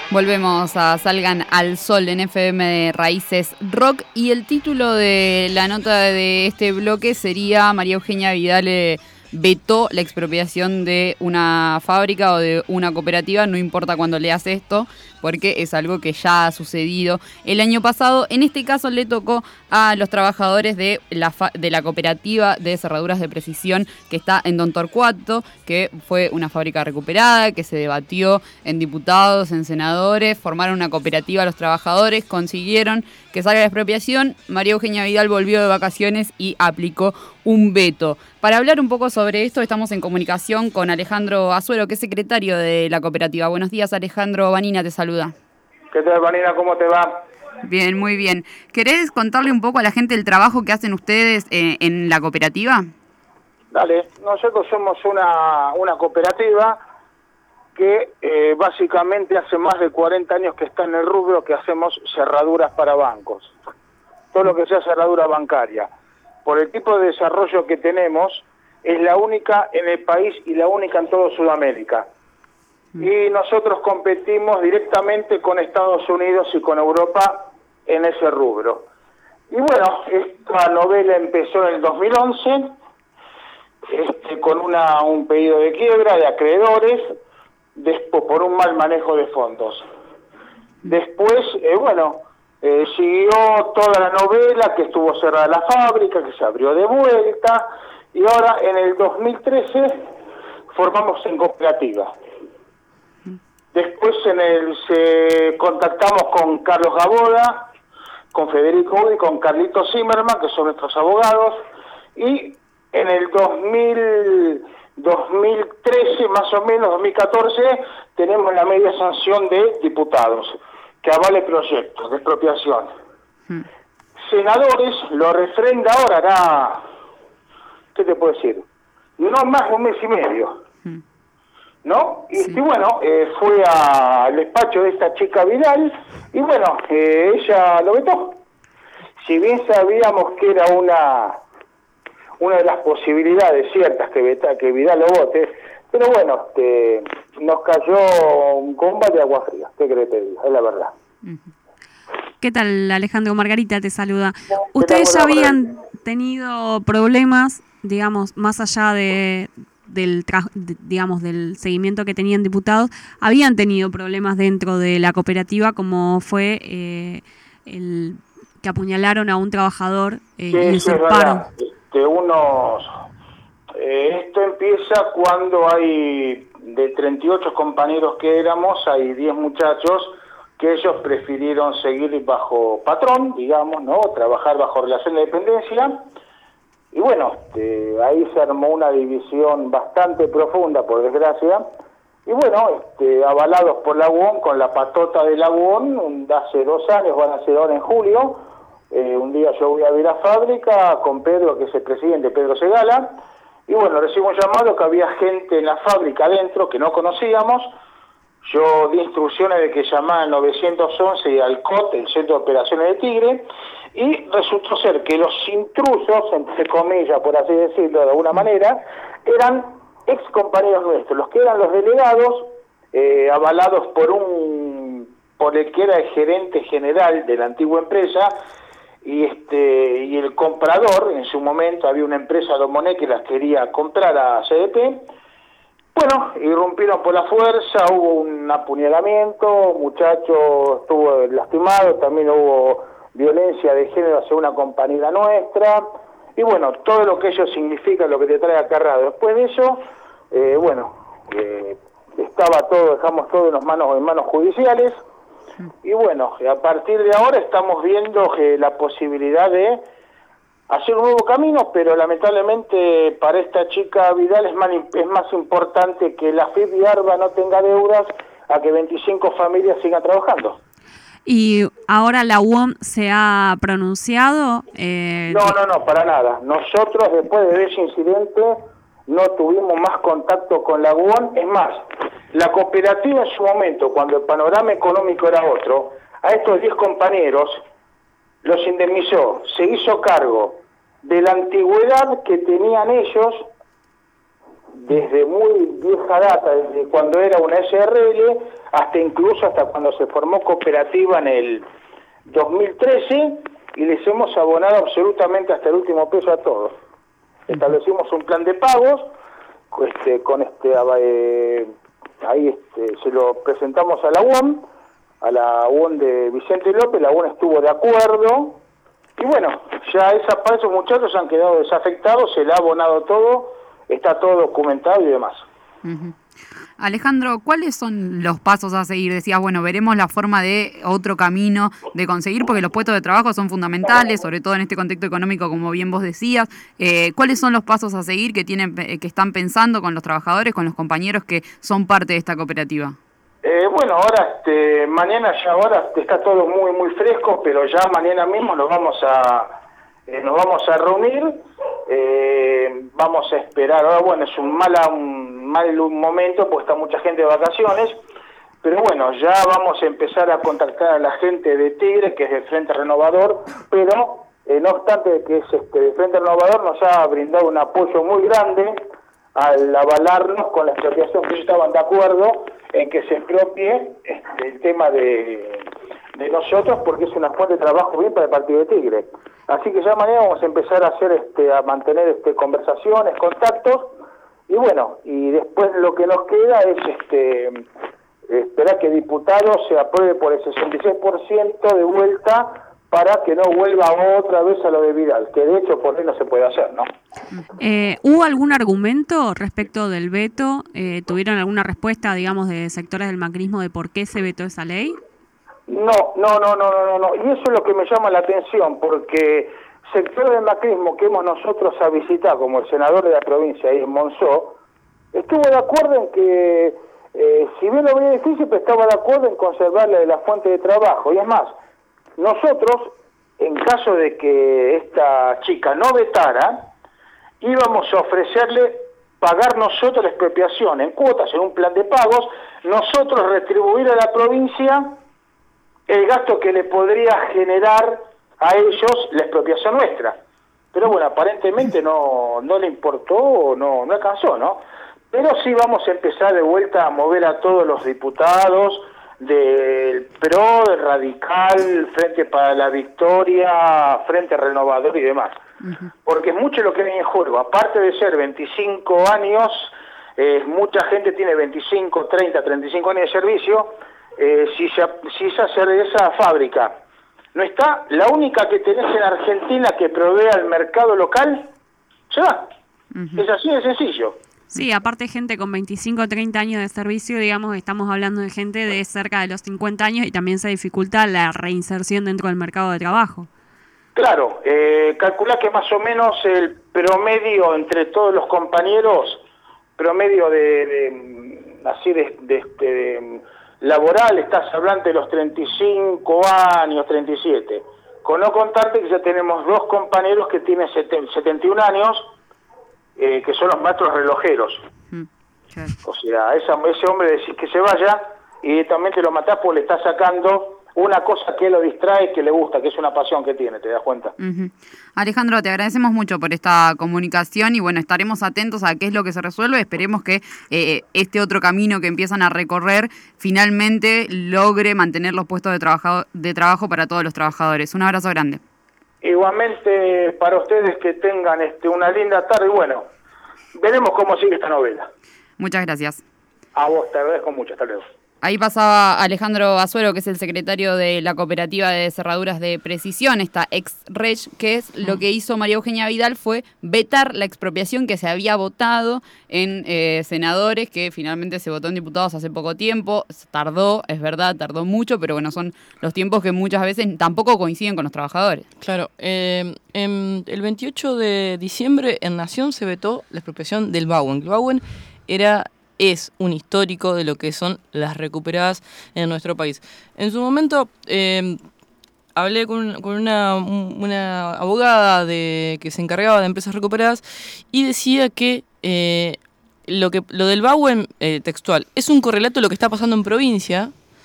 Volvemos a Salgan al Sol en FM de Raíces Rock y el título de la nota de este bloque sería María Eugenia Vidal vetó la expropiación de una fábrica o de una cooperativa, no importa cuándo leas esto, porque es algo que ya ha sucedido el año pasado. En este caso le tocó a los trabajadores de la cooperativa de cerraduras de precisión que está en Don Torcuato, que fue una fábrica recuperada, que se debatió en diputados, en senadores, formaron una cooperativa los trabajadores, consiguieron que salga la expropiación. María Eugenia Vidal volvió de vacaciones y aplicó un veto. Para hablar un poco sobre esto estamos en comunicación con Alejandro Azuero, que es secretario de la cooperativa. Buenos días, Alejandro. Vanina te saluda. ¿Qué tal, Vanina? ¿Cómo te va? Bien, muy bien. ¿Querés contarle un poco a la gente el trabajo que hacen ustedes en la cooperativa? Dale, nosotros somos una cooperativa que básicamente hace más de 40 años que está en el rubro, que hacemos cerraduras para bancos. Todo lo que sea cerradura bancaria. Por el tipo de desarrollo que tenemos, es la única en el país y la única en toda Sudamérica. Y nosotros competimos directamente con Estados Unidos y con Europa en ese rubro. Y bueno, esta novela empezó en el 2011 con un pedido de quiebra de acreedores por un mal manejo de fondos. Después, siguió toda la novela, que estuvo cerrada la fábrica, que se abrió de vuelta, y ahora en el 2013 formamos en cooperativa. Después contactamos con Carlos Gaboda, con Federico Udi, con Carlito Zimmerman, que son nuestros abogados, y en el 2013, más o menos, 2014, tenemos la media sanción de diputados, que avala el proyecto de expropiación. Senadores lo refrenda ahora, hará, ¿qué te puedo decir? No más de un mes y medio. ¿No? Sí. Y bueno, fue al despacho de esta chica Vidal y bueno, ella lo vetó. Si bien sabíamos que era una de las posibilidades ciertas que Vidal lo vote, pero bueno, nos cayó un combate de agua fría, ¿qué crees que te diga? Es la verdad. ¿Qué tal, Alejandro? Margarita te saluda. ¿Ustedes ya habían tenido problemas, digamos, más allá del seguimiento que tenían diputados, habían tenido problemas dentro de la cooperativa, como fue el que apuñalaron a un trabajador y usurparon? Esto empieza cuando hay de 38 compañeros que éramos, hay 10 muchachos que ellos prefirieron seguir bajo patrón, digamos, ¿no? Trabajar bajo relación de dependencia. Y bueno, ahí se armó una división bastante profunda, por desgracia. Y bueno, avalados por la UON, con la patota de la UON, hace 2 años, van a ser ahora en julio, un día yo voy a ver la fábrica con Pedro, que es el presidente, Pedro Segala, y bueno, recibo un llamado que había gente en la fábrica adentro que no conocíamos. Yo di instrucciones de que llamaran al 911 y al COT, el Centro de Operaciones de Tigre, y resultó ser que los intrusos, entre comillas, por así decirlo de alguna manera, eran ex compañeros nuestros, los que eran los delegados, avalados por el que era el gerente general de la antigua empresa, y el comprador. En su momento había una empresa Domoné que las quería comprar a CDP. Bueno, irrumpieron por la fuerza, hubo un apuñalamiento, muchacho estuvo lastimado, también hubo violencia de género hacia una compañera nuestra, y bueno, todo lo que ello significa, lo que te trae acarreado. Después de eso, dejamos todo en manos judiciales, y bueno, a partir de ahora estamos viendo la posibilidad de hacer un nuevo camino, pero lamentablemente para esta chica Vidal es más importante que la FIP y ARBA no tenga deudas a que 25 familias sigan trabajando. ¿Y ahora la UOM se ha pronunciado? No, para nada. Nosotros, después de ese incidente, no tuvimos más contacto con la UOM. Es más, la cooperativa en su momento, cuando el panorama económico era otro, a estos 10 compañeros los indemnizó, se hizo cargo de la antigüedad que tenían ellos desde muy vieja data, desde cuando era una SRL, hasta cuando se formó cooperativa en el 2013, y les hemos abonado absolutamente hasta el último peso a todos. Establecimos un plan de pagos, ahí se lo presentamos a la UOM de Vicente López. La UOM estuvo de acuerdo, y bueno, ya para esos muchachos han quedado desafectados, se le ha abonado todo, está todo documentado y demás. Uh-huh. Alejandro, ¿cuáles son los pasos a seguir? Decías, bueno, veremos la forma de otro camino de conseguir, porque los puestos de trabajo son fundamentales, sobre todo en este contexto económico, como bien vos decías. ¿Cuáles son los pasos a seguir que están pensando con los trabajadores, con los compañeros que son parte de esta cooperativa? Bueno, ahora, mañana está todo muy, muy fresco, pero ya mañana mismo nos vamos a reunir, vamos a esperar. Ahora, bueno, es un mal momento porque está mucha gente de vacaciones, pero bueno, ya vamos a empezar a contactar a la gente de Tigre, que es del Frente Renovador, pero no obstante que es el Frente Renovador nos ha brindado un apoyo muy grande al avalarnos con la expropiación, que ellos estaban de acuerdo en que se expropie el tema de nosotros, porque es una fuente de trabajo bien para el Partido de Tigre. Así que ya mañana vamos a empezar a mantener conversaciones, contactos, y bueno, y después lo que nos queda es esperar que diputados se apruebe por el 66% de vuelta, para que no vuelva otra vez a lo de Vidal, que de hecho por ahí no se puede hacer, ¿no? ¿Hubo algún argumento respecto del veto? ¿Tuvieron alguna respuesta, digamos, de sectores del macrismo de por qué se vetó esa ley? No. Y eso es lo que me llama la atención, porque sectores del macrismo que hemos nosotros a visitar, como el senador de la provincia, ahí en Monzó, estuvo de acuerdo en que, si bien lo veía difícil, pero estaba de acuerdo en conservarle la fuente de trabajo. Y es más, nosotros, en caso de que esta chica no vetara, íbamos a ofrecerle pagar nosotros la expropiación en cuotas, en un plan de pagos, nosotros retribuir a la provincia el gasto que le podría generar a ellos la expropiación nuestra. Pero bueno, aparentemente no le importó, no alcanzó, ¿no? Pero sí vamos a empezar de vuelta a mover a todos los diputados del PRO, del Radical, Frente para la Victoria, Frente Renovador y demás. Uh-huh. Porque es mucho lo que hay en juego. Aparte de ser 25 años, mucha gente tiene 25, 30, 35 años de servicio. Si esa fábrica no está, la única que tenés en Argentina que provee al mercado local, se va. Uh-huh. Es así de sencillo. Sí, aparte gente con 25 o 30 años de servicio, digamos, estamos hablando de gente de cerca de los 50 años y también se dificulta la reinserción dentro del mercado de trabajo. Claro, calcula que más o menos el promedio entre todos los compañeros, promedio de laboral, estás hablando de los 35 años, 37. Con no contarte que ya tenemos 2 compañeros que tienen 71 años, que son los maestros relojeros. Okay. O sea, ese hombre decís que se vaya y directamente lo matás porque le está sacando una cosa que lo distrae, que le gusta, que es una pasión que tiene, ¿te das cuenta? Uh-huh. Alejandro, te agradecemos mucho por esta comunicación y bueno, estaremos atentos a qué es lo que se resuelve. Esperemos que este otro camino que empiezan a recorrer finalmente logre mantener los puestos de trabajo para todos los trabajadores. Un abrazo grande. Igualmente para ustedes, que tengan una linda tarde y bueno, veremos cómo sigue esta novela. Muchas gracias. A vos, te agradezco mucho, hasta luego. Ahí pasaba Alejandro Azuero, que es el secretario de la Cooperativa de Cerraduras de Precisión, esta ex-REG, que es lo que hizo María Eugenia Vidal fue vetar la expropiación que se había votado en senadores, que finalmente se votó en diputados hace poco tiempo. Tardó, es verdad, tardó mucho, pero bueno, son los tiempos que muchas veces tampoco coinciden con los trabajadores. Claro, el 28 de diciembre en Nación se vetó la expropiación del Bauen. El Bauen es un histórico de lo que son las recuperadas en nuestro país. En su momento hablé con una abogada que se encargaba de empresas recuperadas y decía que lo del Bauen textual es un correlato de lo que está pasando en provincia,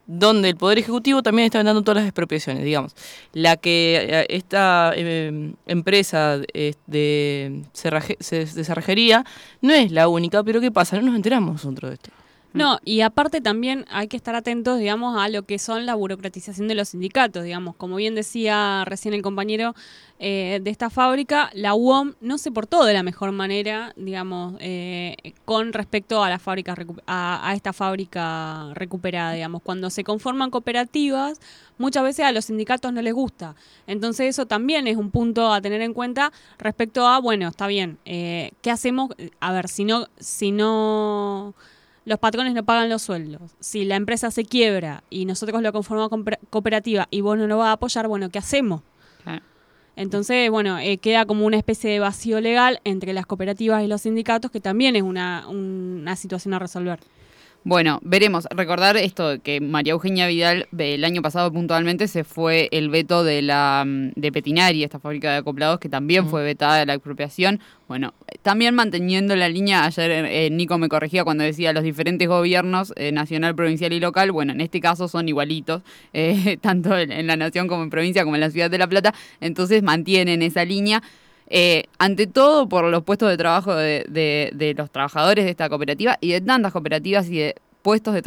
donde el Poder Ejecutivo también está vendando todas las expropiaciones, digamos. La que esta empresa de cerrajería no es la única, pero ¿qué pasa? No nos enteramos nosotros de esto. No, y aparte también hay que estar atentos, digamos, a lo que son la burocratización de los sindicatos, digamos. Como bien decía recién el compañero de esta fábrica, la UOM no se portó de la mejor manera, digamos, con respecto a la fábrica a esta fábrica recuperada, digamos. Cuando se conforman cooperativas, muchas veces a los sindicatos no les gusta. Entonces eso también es un punto a tener en cuenta respecto a, bueno, está bien, ¿qué hacemos? A ver, si no los patrones no pagan los sueldos, si la empresa se quiebra y nosotros lo conformamos con cooperativa y vos no lo vas a apoyar, bueno, ¿qué hacemos? Entonces, bueno, queda como una especie de vacío legal entre las cooperativas y los sindicatos, que también es una situación a resolver. Bueno, veremos. Recordar esto, que María Eugenia Vidal el año pasado puntualmente se fue el veto de Petinari, esta fábrica de acoplados, que también fue vetada de la expropiación. Bueno, también manteniendo la línea, ayer Nico me corregía cuando decía los diferentes gobiernos, nacional, provincial y local, bueno, en este caso son igualitos, tanto en la nación como en provincia como en la ciudad de La Plata, entonces mantienen esa línea. Ante todo por los puestos de trabajo de los trabajadores de esta cooperativa y de tantas cooperativas y de puestos de trabajo